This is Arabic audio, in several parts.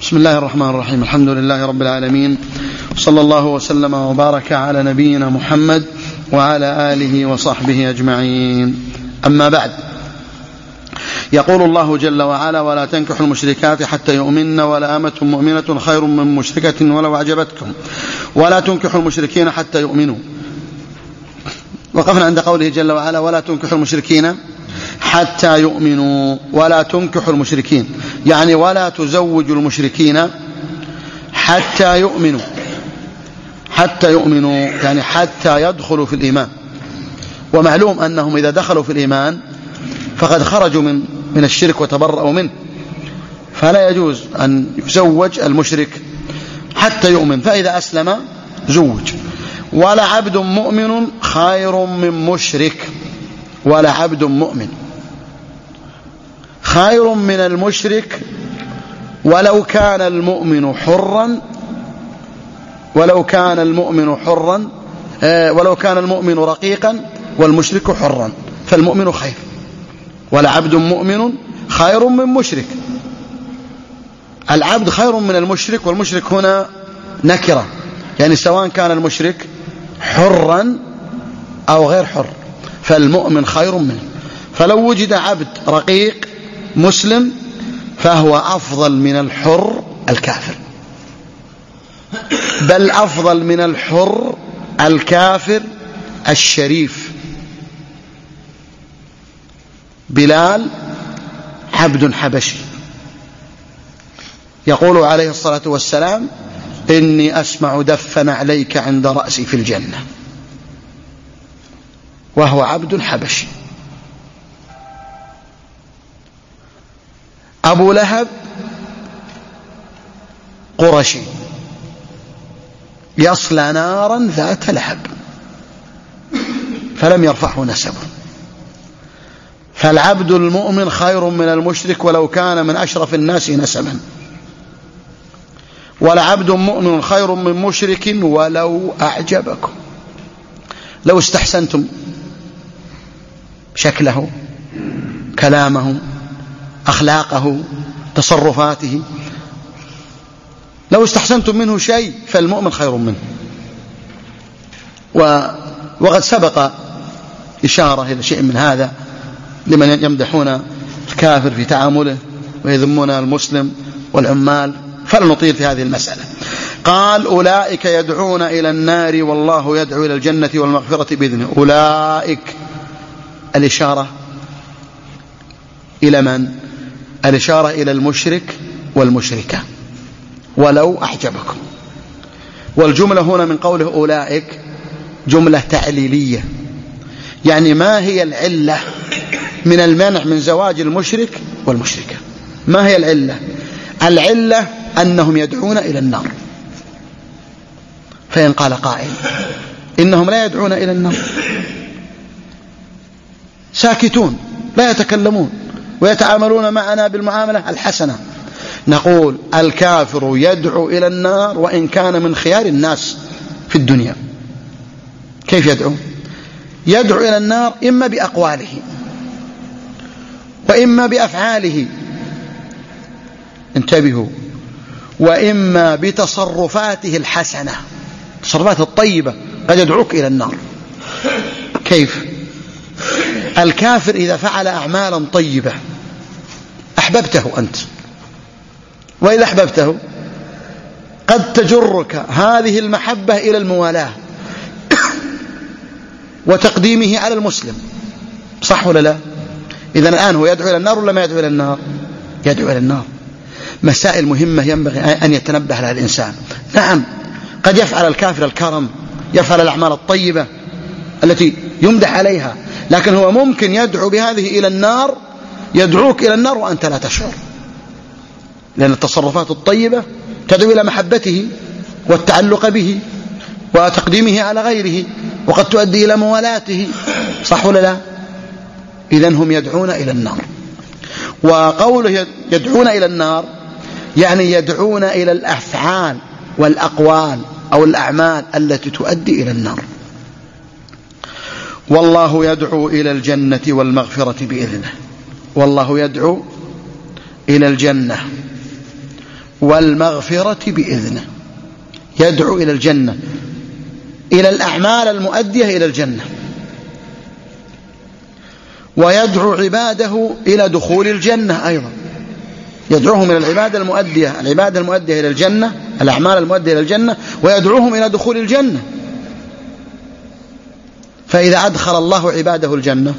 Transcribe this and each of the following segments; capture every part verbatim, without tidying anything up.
بسم الله الرحمن الرحيم. الحمد لله رب العالمين، صلى الله وسلم وبارك على نبينا محمد وعلى آله وصحبه أجمعين. أما بعد، يقول الله جل وعلا: ولا تنكحوا المشركات حتى يؤمن ولا أمة مؤمنة خير من مشركة ولو أعجبتكم ولا تنكحوا المشركين حتى يؤمنوا. وقفنا عند قوله جل وعلا: ولا تنكحوا المشركين حتى يؤمنوا. ولا تنكحوا المشركين يعني ولا تزوجوا المشركين حتى يؤمنوا. حتى يؤمنوا يعني حتى يدخلوا في الإيمان. ومعلوم أنهم إذا دخلوا في الإيمان فقد خرجوا من من الشرك وتبرأوا منه، فلا يجوز أن يزوج المشرك حتى يؤمن، فإذا أسلم زوج. ولا عبد مؤمن خير من مشرك. ولا عبد مؤمن خير من المشرك ولو كان المؤمن حرا ولو كان المؤمن حرا آه ولو كان المؤمن رقيقا والمشرك حرا، فالمؤمن خير. ولا عبد مؤمن خير من مشرك. العبد خير من المشرك، والمشرك هنا نكرة، يعني سواء كان المشرك حرا أو غير حر، فالمؤمن خير منه. فلو وجد عبد رقيق مسلم فهو أفضل من الحر الكافر، بل أفضل من الحر الكافر الشريف. بلال عبد حبشي يقول عليه الصلاة والسلام: إني أسمع دفا عليك عند رأسي في الجنة، وهو عبد حبشي. أبو لهب قرشي يصلى نارا ذات لهب، فلم يرفعه نسبه. فالعبد المؤمن خير من المشرك ولو كان من أشرف الناس نسبا. ولعبد مؤمن خير من مشرك ولو أعجبكم. لو استحسنتم شكله، كلامه، أخلاقه، تصرفاته، لو استحسنتم منه شيء فالمؤمن خير منه. وقد سبق إشارة إلى شيء من هذا لمن يمدحون الكافر في تعامله ويذمون المسلم والعمال، فلا نطيل في هذه المسألة. قال: أولئك يدعون إلى النار والله يدعو إلى الجنة والمغفرة بإذنه. أولئك الإشارة إلى من؟ الإشارة إلى المشرك والمشركة ولو أعجبكم. والجملة هنا من قوله أولئك جملة تعليلية، يعني ما هي العلة من المنع من زواج المشرك والمشركة؟ ما هي العلة؟ العلة أنهم يدعون إلى النار. فإن قال قائل إنهم لا يدعون إلى النار، ساكتون لا يتكلمون ويتعاملون معنا بالمعاملة الحسنة، نقول الكافر يدعو إلى النار وإن كان من خيار الناس في الدنيا. كيف يدعو؟ يدعو إلى النار إما بأقواله وإما بأفعاله، انتبهوا، وإما بتصرفاته الحسنة، تصرفاته الطيبة قد يدعوك إلى النار. كيف؟ الكافر إذا فعل أعمالا طيبة أحببته أنت، وإذا أحببته قد تجرك هذه المحبة إلى الموالاة وتقديمه على المسلم، صح ولا لا؟ إذن الآن هو يدعو إلى النار ولا ما يدعو إلى النار؟ يدعو إلى النار. مسائل مهمة ينبغي أن يتنبه لها الإنسان. نعم، قد يفعل الكافر الكرم، يفعل الأعمال الطيبة التي يمدح عليها، لكن هو ممكن يدعو بهذه إلى النار، يدعوك إلى النار وأنت لا تشعر، لأن التصرفات الطيبة تدعو إلى محبته والتعلق به وتقديمه على غيره، وقد تؤدي إلى موالاته، صح ولا لا؟ إذن هم يدعون إلى النار. وقوله يدعون إلى النار يعني يدعون إلى الأفعال والأقوال أو الأعمال التي تؤدي إلى النار. والله يدعو إلى الجنة والمغفرة بإذنه. والله يدعو إلى الجنة والمغفرة بإذنه. يدعو إلى الجنة، إلى الأعمال المؤدية إلى الجنة، ويدعو عباده إلى دخول الجنة أيضا. يدعوهم إلى العبادة المؤدية العبادة المؤدية إلى الجنة، الأعمال المؤدية إلى الجنة، ويدعوهم إلى دخول الجنة. فإذا أدخل الله عباده الجنة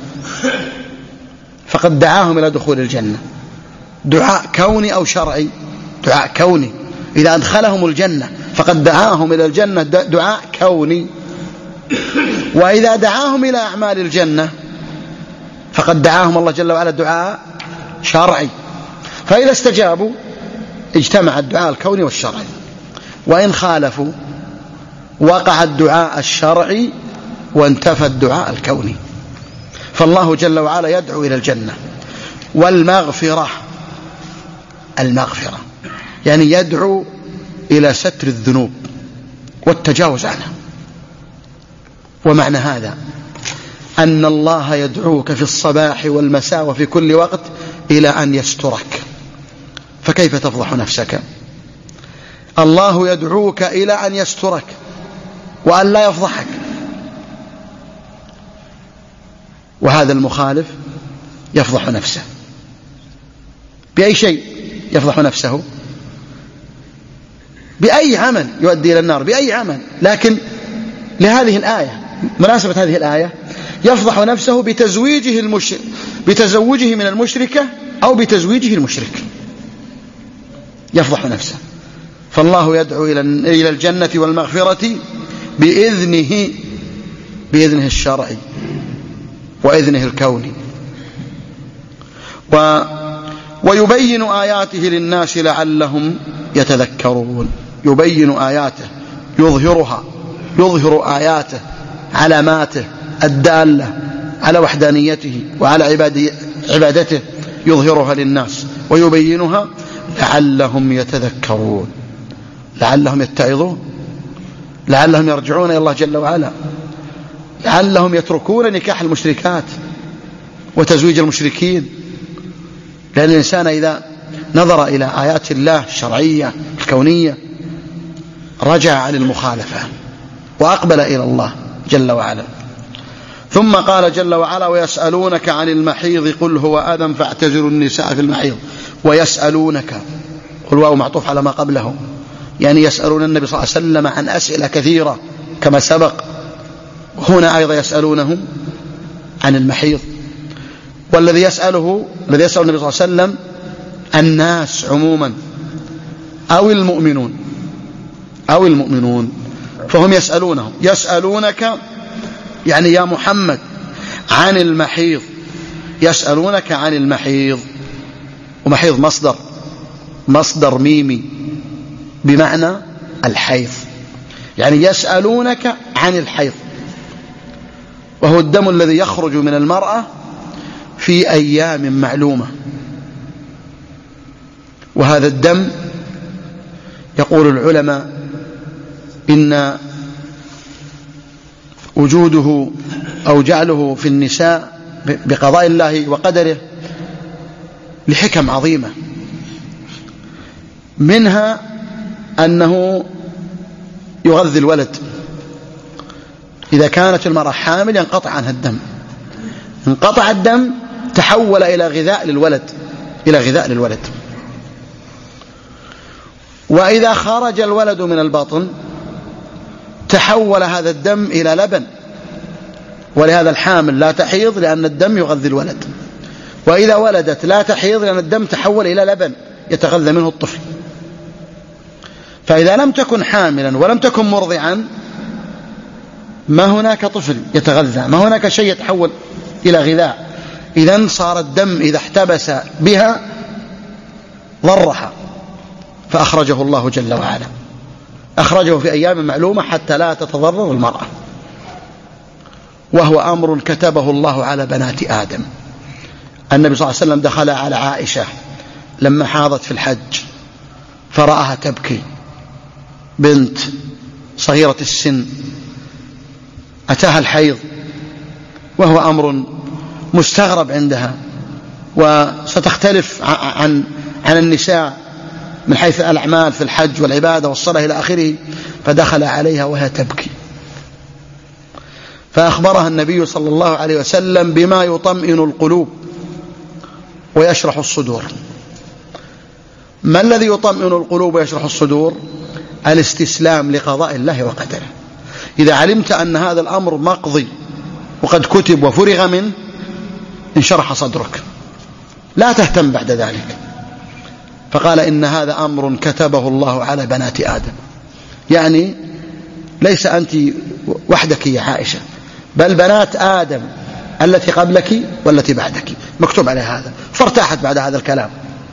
فقد دعاهم إلى دخول الجنة، دعاء كوني أو شرعي. دعاء كوني، إذا أدخلهم الجنة فقد دعاهم إلى الجنة دعاء كوني. وإذا دعاهم إلى أعمال الجنة فقد دعاهم الله جل وعلا دعاء شرعي. فإذا استجابوا اجتمع الدعاء الكوني والشرعي، وإن خالفوا وقع الدعاء الشرعي وانتفى الدعاء الكوني. فالله جل وعلا يدعو إلى الجنة والمغفرة. المغفرة يعني يدعو إلى ستر الذنوب والتجاوز عنها. ومعنى هذا أن الله يدعوك في الصباح والمساء وفي كل وقت إلى أن يسترك، فكيف تفضح نفسك؟ الله يدعوك إلى أن يسترك وأن لا يفضحك. وهذا المخالف يفضح نفسه بأي شيء. يفضح نفسه بأي عمل يؤدي إلى النار، بأي عمل. لكن لهذه الآية، مناسبة هذه الآية، يفضح نفسه بتزويجه المشرك بتزوجه من المشركة أو بتزويجه المشرك، يفضح نفسه. فالله يدعو إلى الجنة والمغفرة بإذنه، بإذنه الشرعي وإذنه الكوني. و ويبين آياته للناس لعلهم يتذكرون. يبين آياته، يظهرها، يظهر آياته، علاماته الدالة على وحدانيته وعلى عبادته، يظهرها للناس ويبينها لعلهم يتذكرون، لعلهم يتعظون، لعلهم يرجعون إلى الله جل وعلا، لعلهم يتركون نكاح المشركات وتزويج المشركين. لأن الإنسان إذا نظر إلى آيات الله الشرعية الكونية رجع عن المخالفة وأقبل إلى الله جل وعلا. ثم قال جل وعلا: ويسألونك عن المحيض قل هو أذى فاعتزلوا النساء في المحيض. ويسألونك، قل واو معطوف على ما قبله، يعني يسألون النبي صلى الله عليه وسلم عن أسئلة كثيرة كما سبق. هنا أيضا يسألونه عن المحيض. والذي يسأله الذي يسأل النبي صلى الله عليه وسلم الناس عموما أو المؤمنون أو المؤمنون فهم يسألونه. يسألونك يعني يا محمد عن المحيض، يسألونك عن المحيض. ومحيض مصدر مصدر ميمي بمعنى الحيض، يعني يسألونك عن الحيض، وهو الدم الذي يخرج من المرأة في أيام معلومة. وهذا الدم يقول العلماء إن وجوده أو جعله في النساء بقضاء الله وقدره لحكم عظيمة، منها أنه يغذي الولد. إذا كانت المرأة حامل ينقطع عنها الدم، انقطع الدم تحول إلى غذاء للولد إلى غذاء للولد. وإذا خرج الولد من البطن تحول هذا الدم إلى لبن، ولهذا الحامل لا تحيض لأن الدم يغذي الولد، وإذا ولدت لا تحيض لأن الدم تحول إلى لبن يتغذى منه الطفل. فإذا لم تكن حاملا ولم تكن مرضعا ما هناك طفل يتغذى، ما هناك شيء يتحول إلى غذاء. إذن صار الدم إذا احتبس بها ضرها، فأخرجه الله جل وعلا، أخرجه في أيام معلومة حتى لا تتضرر المرأة. وهو أمر كتبه الله على بنات آدم. النبي صلى الله عليه وسلم دخل على عائشة لما حاضت في الحج فرآها تبكي، بنت صغيرة السن أتاها الحيض، وهو أمر مستغرب عندها، وستختلف عن عن النساء من حيث الأعمال في الحج والعبادة والصلاة إلى آخره، فدخل عليها وهي تبكي، فأخبرها النبي صلى الله عليه وسلم بما يطمئن القلوب ويشرح الصدور. ما الذي يطمئن القلوب ويشرح الصدور؟ الاستسلام لقضاء الله وقدره. إذا علمت أن هذا الأمر مقضي وقد كتب وفرغ منه انشرح صدرك، لا تهتم بعد ذلك. فقال إن هذا أمر كتبه الله على بنات آدم، يعني ليس أنت وحدك يا عائشة، بل بنات آدم التي قبلك والتي بعدك مكتوب عليها هذا. فارتاحت بعد هذا الكلام.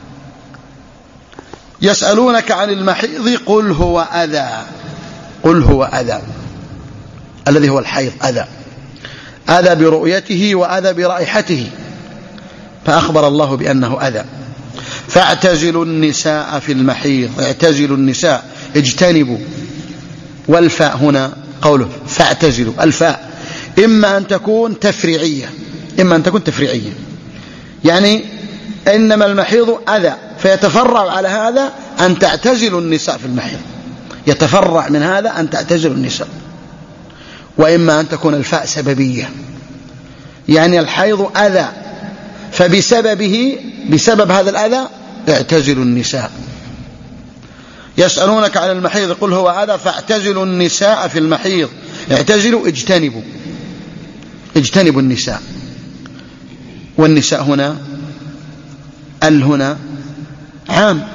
يسألونك عن المحيض قل هو أذى، قل هو أذى، الذي هو الحيض أذى، أذى برؤيته وأذى برائحته، فأخبر الله بأنه أذى. فاعتزلوا النساء في المحيض، اعتزلوا النساء، اجتنبوا. والفاء هنا قوله فاعتزلوا، الفاء إما أن تكون تفريعية، إما أن تكون تفريعية، يعني إنما المحيض أذى، فيتفرع على هذا أن تعتزلوا النساء في المحيض، يتفرع من هذا أن تعتزلوا النساء. وإما أن تكون الفاء سببية، يعني الحيض أذى، فبسببه بسبب هذا الأذى اعتزلوا النساء. يسألونك عن المحيض قل هو أذى فاعتزلوا النساء في المحيض، اعتزلوا اجتنبوا، اجتنبوا النساء. والنساء هنا ال هنا عام،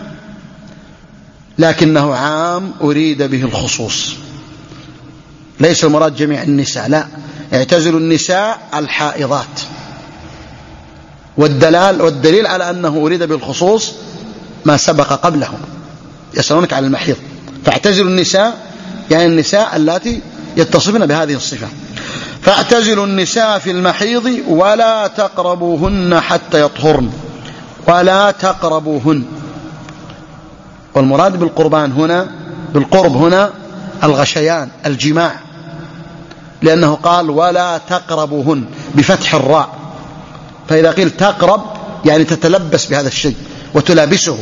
لكنه عام أريد به الخصوص، ليس المراد جميع النساء، لا، اعتزلوا النساء الحائضات. والدلال والدليل على أنه أريد بالخصوص ما سبق قبلهم. يسألونك عن المحيض فاعتزلوا النساء، يعني النساء التي يتصفن بهذه الصفة. فاعتزلوا النساء في المحيض ولا تقربوهن حتى يطهرن، ولا تقربوهن. والمراد بالقربان هنا، بالقرب هنا الغشيان، الجماع، لأنه قال ولا تقربوهن بفتح الراء، فإذا قيل تقرب يعني تتلبس بهذا الشيء وتلابسه.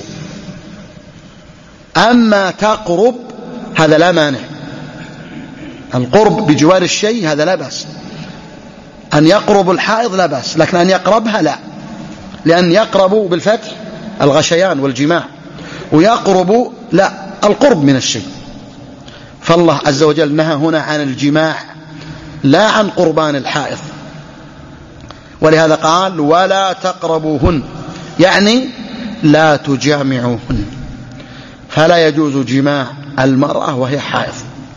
أما تقرب هذا لا مانع، القرب بجوار الشيء هذا لا بأس، أن يقرب الحائض لا بأس، لكن أن يقربها لا، لأن يقرب بالفتح الغشيان والجماع، ويقرب لا، القرب من الشيء. فالله عز وجل نهى هنا عن الجماع لا عن قربان الحائض، ولهذا قال ولا تقربوهن، يعني لا تجامعوهن، فلا يجوز جماع المرأة وهي حائض.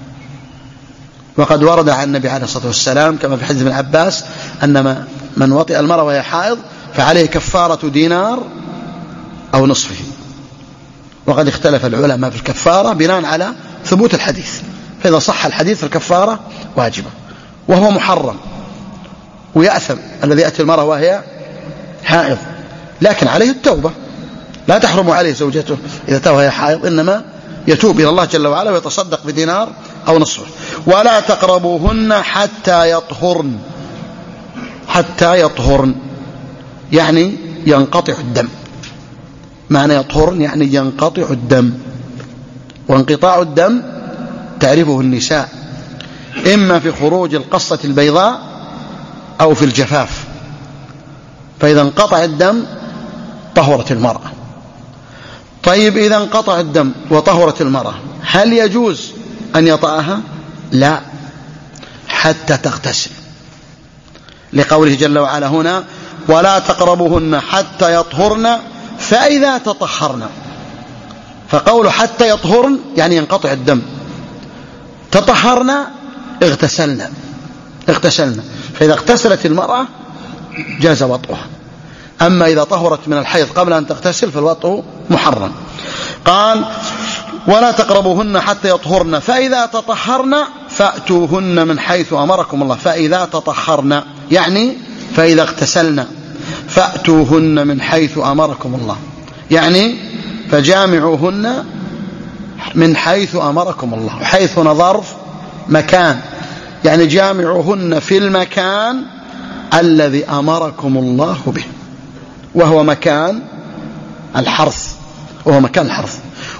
وقد ورد عن النبي عليه الصلاة والسلام كما في حديث ابن عباس أن من وطئ المرأة وهي حائض فعليه كفارة دينار أو نصفه. وقد اختلف العلماء في الكفارة بناء على ثبوت الحديث، فإذا صح الحديث فالكفارة واجبة، وهو محرم ويأثم الذي يأتي المرأة وهي حائض، لكن عليه التوبة، لا تحرم عليه زوجته إذا تاب وهي حائض، إنما يتوب إلى الله جل وعلا ويتصدق بدينار أو نصفه. ولا تقربوهن حتى يطهرن، حتى يطهرن يعني ينقطع الدم، معنى يطهرن يعني ينقطع الدم. وانقطاع الدم تعرفه النساء إما في خروج القصة البيضاء أو في الجفاف، فإذا انقطع الدم طهرت المرأة. طيب إذا انقطع الدم وطهرت المرأة هل يجوز أن يطأها؟ لا، حتى تغتسل، لقوله جل وعلا هنا ولا تقربوهن حتى يطهرن فإذا تطهرن. فقوله حتى يطهرن يعني ينقطع الدم، تطهرن اغتسلنا، اغتسلنا، فإذا اغتسلت المرأة جاز وطئها. أما إذا طهرت من الحيض قبل أن تغتسل فالوطء محرم. قال ولا تقربوهن حتى يطهرن فإذا تطهرن فأتوهن من حيث أمركم الله. فإذا تطهرن يعني فإذا اغتسلن، فأتوهن من حيث أمركم الله يعني فجامعوهن من حيث أمركم الله. حيث ظرف مكان، يعني جامعوهن في المكان الذي أمركم الله به، وهو مكان الحرث، وهو مكان الحرث.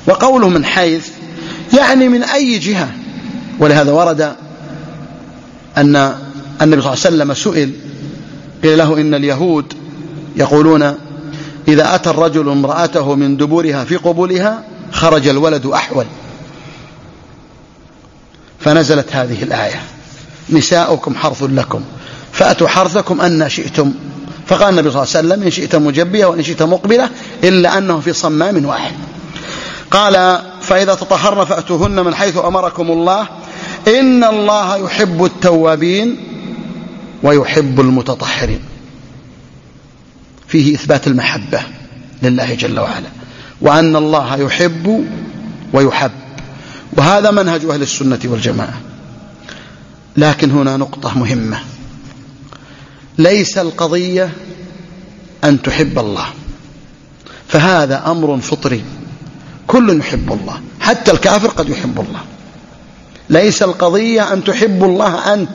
وقوله من حيث يعني من أي جهة. ولهذا ورد أن النبي صلى الله عليه وسلم سئل قيل له إن اليهود يقولون إذا أتى الرجل امرأته من دبرها في قبولها خرج الولد أحول، فنزلت هذه الآية نساؤكم حرث لكم فأتوا حرثكم أن شئتم. فقال النبي صلى الله عليه وسلم إن شئت مجبية وإن شئت مقبلة إلا أنه في صمام واحد. قال فإذا تطهرن فأتوهن من حيث أمركم الله إن الله يحب التوابين ويحب المتطهرين. فيه إثبات المحبة لله جل وعلا، وأن الله يحب ويحب، وهذا منهج أهل السنة والجماعة. لكن هنا نقطة مهمة، ليس القضية أن تحب الله، فهذا أمر فطري، كل يحب الله، حتى الكافر قد يحب الله. ليس القضية أن تحب الله أنت،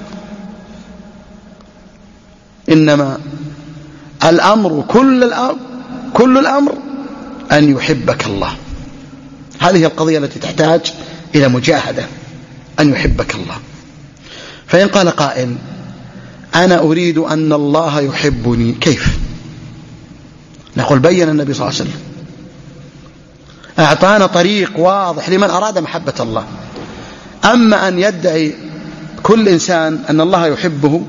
إنما الأمر كل الأمر كل الأمر أن يحبك الله. هذه القضية التي تحتاج إلى مجاهدة، أن يحبك الله. فإن قال قائل أنا أريد أن الله يحبني، كيف؟ نقول بين النبي صلى الله عليه وسلم، أعطانا طريق واضح لمن أراد محبة الله. أما أن يدعي كل إنسان أن الله يحبه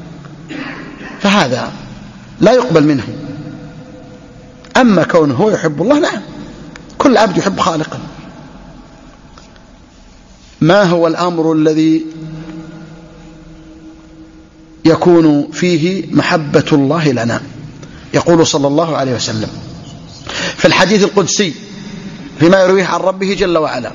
فهذا لا يقبل منه. أما كونه هو يحب الله، نعم، كل عبد يحب خالقا. ما هو الأمر الذي يكون فيه محبة الله لنا؟ يقول صلى الله عليه وسلم في الحديث القدسي فيما يرويه عن ربه جل وعلا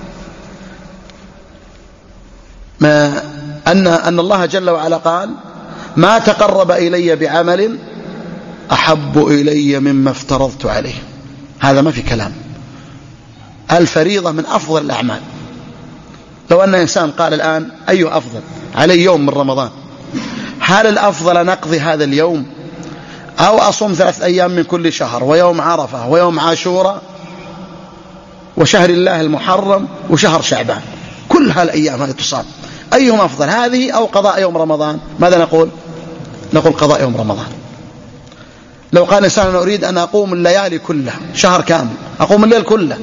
ما أن, أن الله جل وعلا قال ما تقرب إلي بعمل أحب إلي مما افترضت عليه. هذا ما في كلام، الفريضة من أفضل الأعمال. لو أن إنسان قال الآن أي أفضل علي يوم من رمضان، هل الأفضل نقضي هذا اليوم أو أصوم ثلاث أيام من كل شهر ويوم عرفة ويوم عاشوراء وشهر الله المحرم وشهر شعبان، كل هالأيام هذه تصام، أيهم أفضل، هذه أو قضاء يوم رمضان؟ ماذا نقول؟ نقول قضاء يوم رمضان. لو قال إنسان أنا أريد أن أقوم الليالي كلها شهر كامل، أقوم الليل كله،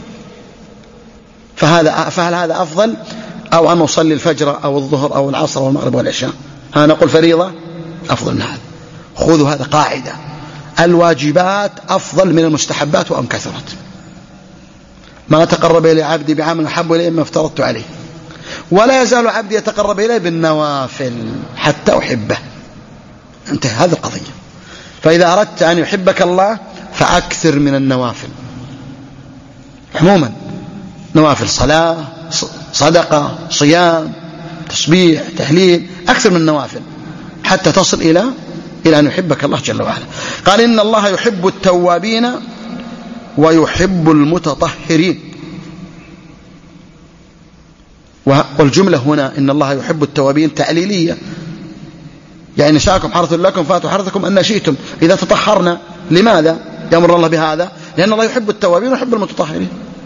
فهذا فهل هذا أفضل أو أن أصلي الفجر أو الظهر أو العصر والمغرب والعشاء؟ ها نقول فريضة أفضل من هذا. خذوا هذا قاعدة، الواجبات أفضل من المستحبات وأن كثرت. ما تقرب إلي عبدي بعمل أحب إلي مما افترضت عليه، ولا يزال عبدي يتقرب إلي بالنوافل حتى أحبه. انتهى هذه القضية. فإذا أردت أن يحبك الله فأكثر من النوافل عموما، نوافل صلاة، صدقة، صيام، تسبيح، تهليل، أكثر من النوافل حتى تصل إلى إلى أن يحبك الله جل وعلا. قال إن الله يحب التوابين ويحب المتطهرين. والجملة هنا إن الله يحب التوابين تعليلية، يعني نساءكم حرث لكم فاتوا حرثكم أن شئتم إذا تطهرنا. لماذا يأمر الله بهذا؟ لأن الله يحب التوابين ويحب المتطهرين.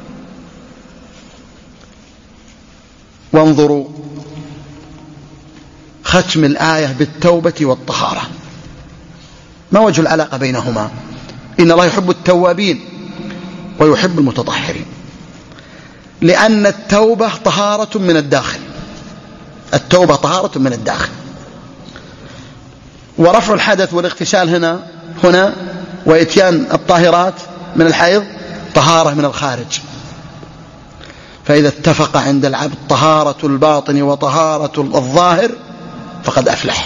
وانظروا ختم الآية بالتوبة والطهارة، ما وجه العلاقة بينهما؟ إن الله يحب التوابين ويحب المتطهرين، لأن التوبة طهارة من الداخل، التوبة طهارة من الداخل، ورفع الحدث والاغتسال هنا هنا وإتيان الطاهرات من الحيض طهارة من الخارج. فإذا اتفق عند العبد طهارة الباطن وطهارة الظاهر فقد أفلح.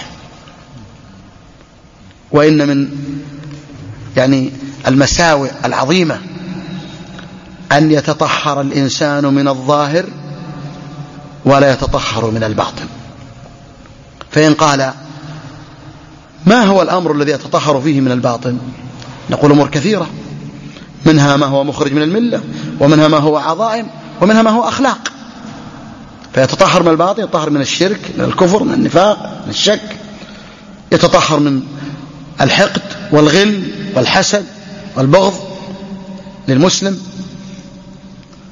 وإن من يعني المساوئ العظيمة أن يتطهر الإنسان من الظاهر ولا يتطهر من الباطن. فإن قال ما هو الأمر الذي يتطهر فيه من الباطن؟ نقول أمور كثيرة، منها ما هو مخرج من الملة، ومنها ما هو عظائم، ومنها ما هو أخلاق. فيتطهر من الباطن، يتطهر من الشرك، من الكفر، من النفاق، من الشك، يتطهر من الحقد والغل والحسد والبغض للمسلم،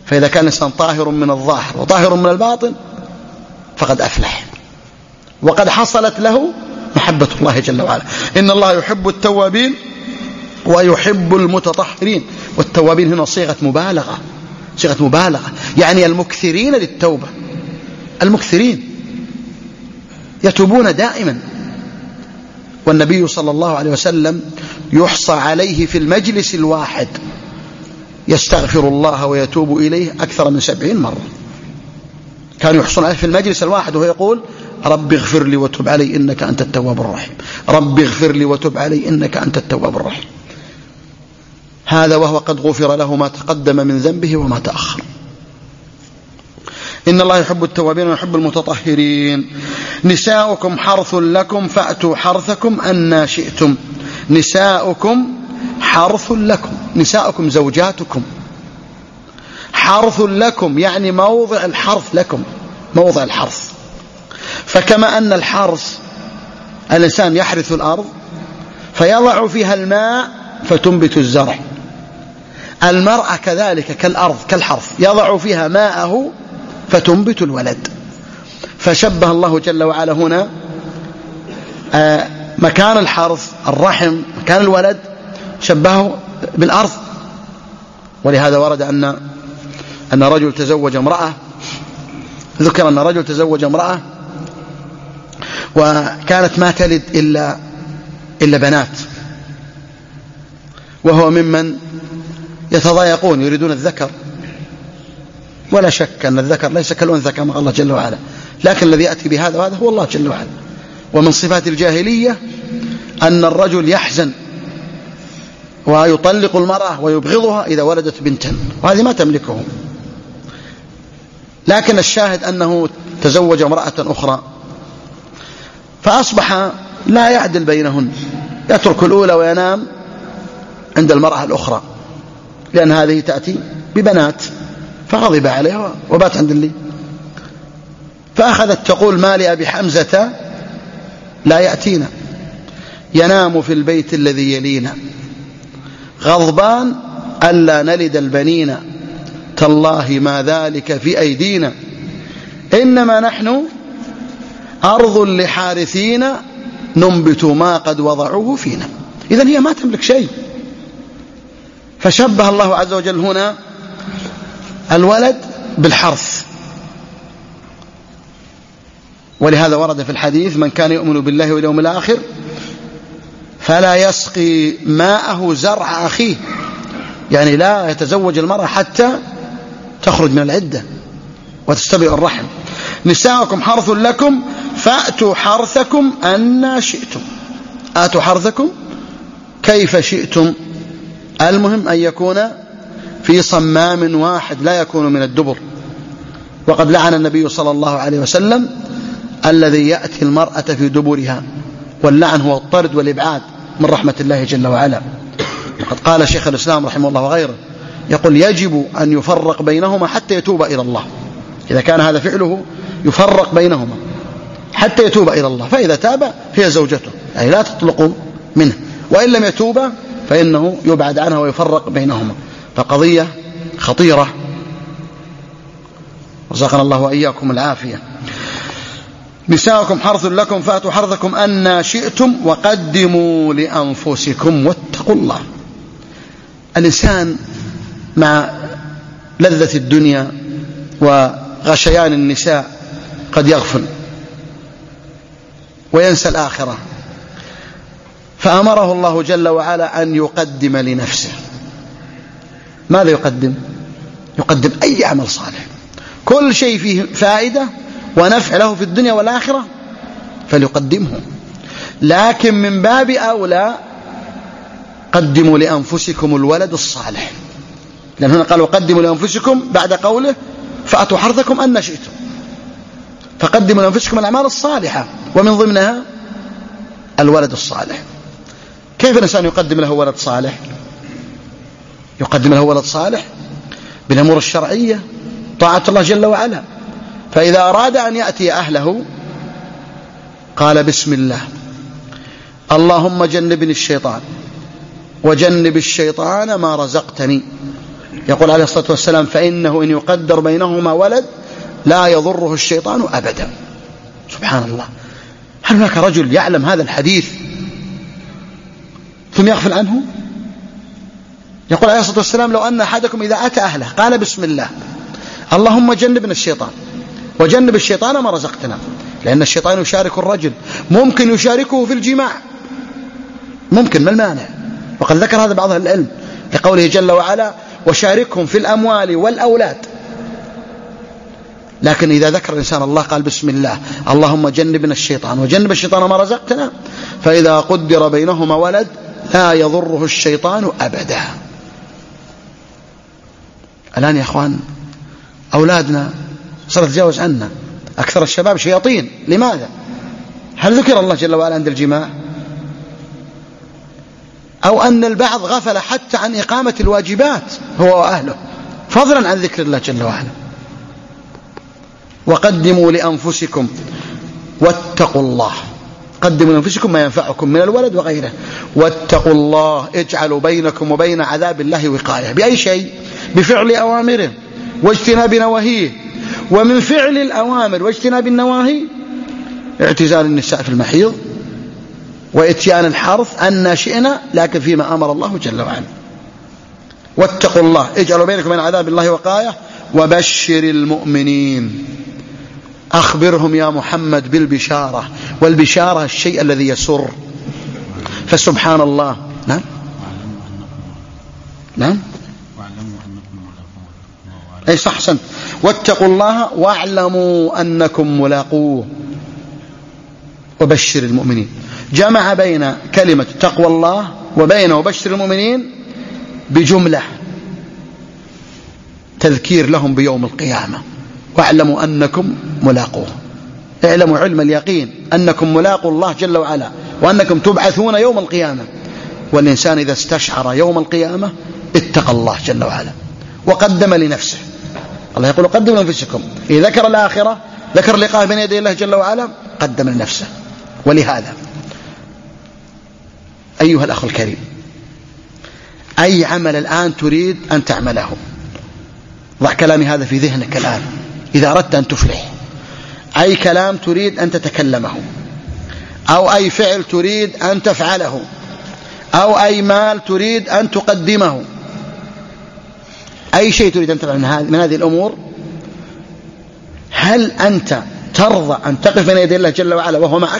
فإذا كان الإنسان طاهر من الظاهر وطاهر من الباطن فقد أفلح، وقد حصلت له محبة الله جل وعلا. إن الله يحب التوابين ويحب المتطهرين. والتوابين هنا صيغة مبالغة، صيغة مبالغة يعني المكثرين للتوبة، المكثرين يتوبون دائما. والنبي صلى الله عليه وسلم يحصى عليه في المجلس الواحد يستغفر الله ويتوب إليه أكثر من سبعين مرة. كانوا يحصون عليه في المجلس الواحد وهو يقول رب اغفر لي وتب علي إنك أنت التواب الرحيم، رب اغفر لي وتب علي إنك أنت التواب الرحيم. هذا وهو قد غفر له ما تقدم من ذنبه وما تأخر. إن الله يحب التوابين ويحب المتطهرين. نساؤكم حرث لكم فأتوا حرثكم أنى شئتم. نساؤكم حرث لكم، نساؤكم زوجاتكم. حرث لكم يعني موضع الحرث لكم، موضع الحرث. فكما أن الحرث الإنسان يحرث الأرض فيضع فيها الماء فتنبت الزرع، المرأة كذلك كالأرض كالحرث يضع فيها ماءه فتنبت الولد. فشبه الله جل وعلا هنا مكان الحرث الرحم، مكان الولد شبهه بالأرض. ولهذا ورد أن أن رجل تزوج امرأة، ذكر أن رجل تزوج امرأة وكانت ما تلد إلا إلا بنات، وهو ممن يتضايقون يريدون الذكر، ولا شك أن الذكر ليس كالأنثى كما قال الله جل وعلا، لكن الذي يأتي بهذا وهذا هو الله جل وعلا. ومن صفات الجاهلية أن الرجل يحزن ويطلق المرأة ويبغضها إذا ولدت بنتا، وهذه ما تملكه. لكن الشاهد أنه تزوج امرأة أخرى فأصبح لا يعدل بينهن، يترك الأولى وينام عند المرأة الأخرى، لأن هذه تأتي ببنات، فغضب عليها وبات عند اللي. فأخذت تقول ما لأبي حمزة لا يأتينا، ينام في البيت الذي يلينا، غضبان ألا نلد البنين، تالله ما ذلك في أيدينا، إنما نحن أرض لحارثين ننبت ما قد وضعوه فينا. إذن هي ما تملك شيء. فشبه الله عز وجل هنا الولد بالحرث. ولهذا ورد في الحديث من كان يؤمن بالله واليوم الآخر فلا يسقي ماءه زرع أخيه، يعني لا يتزوج المرأة حتى تخرج من العدة وتستبرئ الرحم. نساؤكم حرث لكم فأتوا حرثكم أنى شئتم. آتوا حرثكم كيف شئتم، المهم أن يكون في صمام واحد لا يكون من الدبر. وقد لعن النبي صلى الله عليه وسلم الذي يأتي المرأة في دبرها، واللعن هو الطرد والإبعاد من رحمة الله جل وعلا. وقد قال شيخ الإسلام رحمه الله وغيره يقول يجب أن يفرق بينهما حتى يتوب إلى الله. إذا كان هذا فعله يفرق بينهما حتى يتوب إلى الله، فإذا تاب هي زوجته، يعني لا تطلق منه، وإن لم يتوب فإنه يبعد عنها ويفرق بينهما. فقضية خطيرة، رزقنا الله وإياكم العافية. نساؤكم حرث لكم فأتوا حرثكم أنى شئتم وقدموا لأنفسكم واتقوا الله. الإنسان مع لذة الدنيا وغشيان النساء قد يغفل وينسى الآخرة، فأمره الله جل وعلا أن يقدم لنفسه. ماذا يقدم؟ يقدم أي عمل صالح، كل شيء فيه فائدة ونفع له في الدنيا والآخرة فليقدمه. لكن من باب أولى قدموا لأنفسكم الولد الصالح، لأن هنا قالوا قدموا لأنفسكم بعد قوله فأتوا حرثكم أن شئتم، فقدموا لأنفسكم الأعمال الصالحة ومن ضمنها الولد الصالح. كيف الإنسان يقدم له ولد صالح؟ يقدم له ولد صالح بالأمور الشرعية، طاعة الله جل وعلا. فإذا أراد أن يأتي أهله قال بسم الله اللهم جنبني الشيطان وجنب الشيطان ما رزقتني، يقول عليه الصلاة والسلام فإنه إن يقدر بينهما ولد لا يضره الشيطان أبدا. سبحان الله، هل هناك رجل يعلم هذا الحديث ثم يغفل عنه؟ يقول عليه الصلاة والسلام لو أن أحدكم إذا أتى أهله قال بسم الله اللهم جنبنا الشيطان وجنب الشيطان ما رزقتنا، لأن الشيطان يشارك الرجل، ممكن يشاركه في الجماع، ممكن، ما المانع؟ وقد ذكر هذا بعض العلم لقوله جل وعلا وشاركهم في الأموال والأولاد. لكن إذا ذكر الإنسان الله قال بسم الله اللهم جنبنا الشيطان وجنب الشيطان ما رزقتنا، فإذا قدر بينهما ولد لا يضره الشيطان أبدا. الآن يا أخوان أولادنا صارت تتجاوز عنا، أكثر الشباب شياطين. لماذا؟ هل ذكر الله جل وعلا عند الجماع؟ أو أن البعض غفل حتى عن إقامة الواجبات هو وأهله، فضلا عن ذكر الله جل وعلا. وقدموا لأنفسكم واتقوا الله، قدموا لأنفسكم ما ينفعكم من الولد وغيره، واتقوا الله اجعلوا بينكم وبين عذاب الله وقاية. بأي شيء؟ بفعل أوامره واجتناب نواهيه. ومن فعل الأوامر واجتناب النواهي اعتزال النساء في المحيض وإتيان الحرث أن شئنا، لكن فيما أمر الله جل وعلا. واتقوا الله اجعلوا بينكم وبين عذاب الله وقاية وبشر المؤمنين، أخبرهم يا محمد بالبشارة، والبشارة الشيء الذي يسر. فسبحان الله. نعم نعم أي صح حسن. واتقوا الله واعلموا أنكم ملاقوه وبشر المؤمنين. جمع بين كلمة تقوى الله وبين وبشر المؤمنين بجملة تذكير لهم بيوم القيامة. واعلموا أنكم ملاقوه، اعلموا علم اليقين أنكم ملاقوا الله جل وعلا وأنكم تبعثون يوم القيامة. والإنسان إذا استشعر يوم القيامة اتقى الله جل وعلا وقدم لنفسه. الله يقول قدموا لأنفسكم، إذا ذكر الآخرة ذكر لقاء بين يدي الله جل وعلا قدم لنفسه. ولهذا أيها الأخ الكريم، أي عمل الآن تريد أن تعمله، ضع كلامي هذا في ذهنك الآن إذا أردت أن تفلح. أي كلام تريد أن تتكلمه، أو أي فعل تريد أن تفعله، أو أي مال تريد أن تقدمه، أي شيء تريد أن تفعل من هذه الأمور، هل أنت ترضى أن تقف بين يدي الله جل وعلا وهو معك؟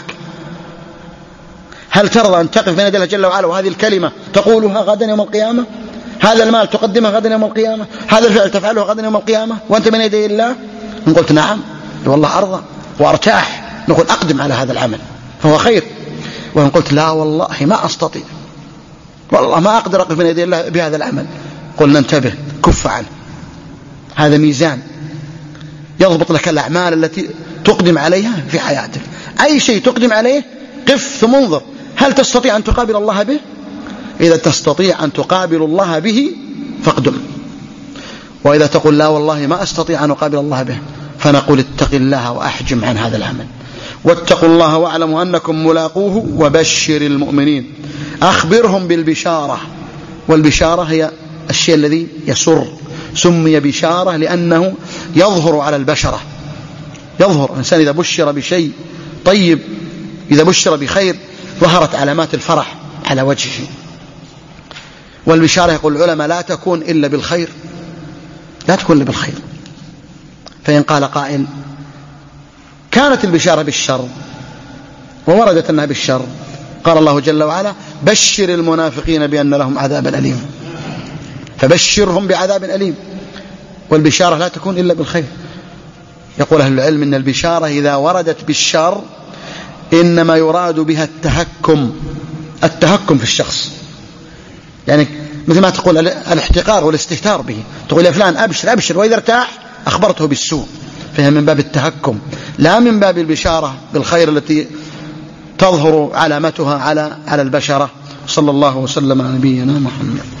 هل ترضى أن تقف بين يدي الله جل وعلا وهذه الكلمة تقولها غدا يوم القيامة؟ هذا المال تقدمه غدا يوم القيامة؟ هذا الفعل تفعله غدا يوم القيامة وأنت بين يدي الله؟ إن قلت نعم والله أرضى وأرتاح، نقول أقدم على هذا العمل فهو خير. وإن قلت لا والله ما أستطيع، والله ما أقدر أقف بين يدي الله بهذا العمل، قلنا انتبه كف عنه. هذا ميزان يضبط لك الأعمال التي تقدم عليها في حياتك. أي شيء تقدم عليه قف ثم انظر هل تستطيع أن تقابل الله به؟ إذا تستطيع أن تقابل الله به فاقدم. وإذا تقول لا والله ما أستطيع أن أقابل الله به، فنقول اتق الله وأحجم عن هذا العمل. واتقوا الله واعلموا أنكم ملاقوه وبشر المؤمنين، أخبرهم بالبشارة. والبشارة هي الشيء الذي يسر، سمي بشارة لأنه يظهر على البشرة، يظهر. الإنسان إذا بشر بشيء طيب، إذا بشر بخير ظهرت علامات الفرح على وجهه. والبشارة يقول العلماء لا تكون إلا بالخير، لا تكون إلا بالخير. فإن قال قائل كانت البشارة بالشر ووردت أنها بالشر، قال الله جل وعلا بشر المنافقين بأن لهم عذابا أليم، فبشرهم بعذاب أليم. والبشارة لا تكون إلا بالخير. يقول أهل العلم إن البشارة إذا وردت بالشر إنما يراد بها التهكم، التهكم في الشخص، يعني مثل ما تقول الاحتقار والاستهتار به، تقول يا فلان أبشر أبشر، وإذا ارتاح أخبرته بالسوء، فهي من باب التهكم لا من باب البشارة بالخير التي تظهر علامتها على على البشرة. صلى الله وسلم على نبينا محمد.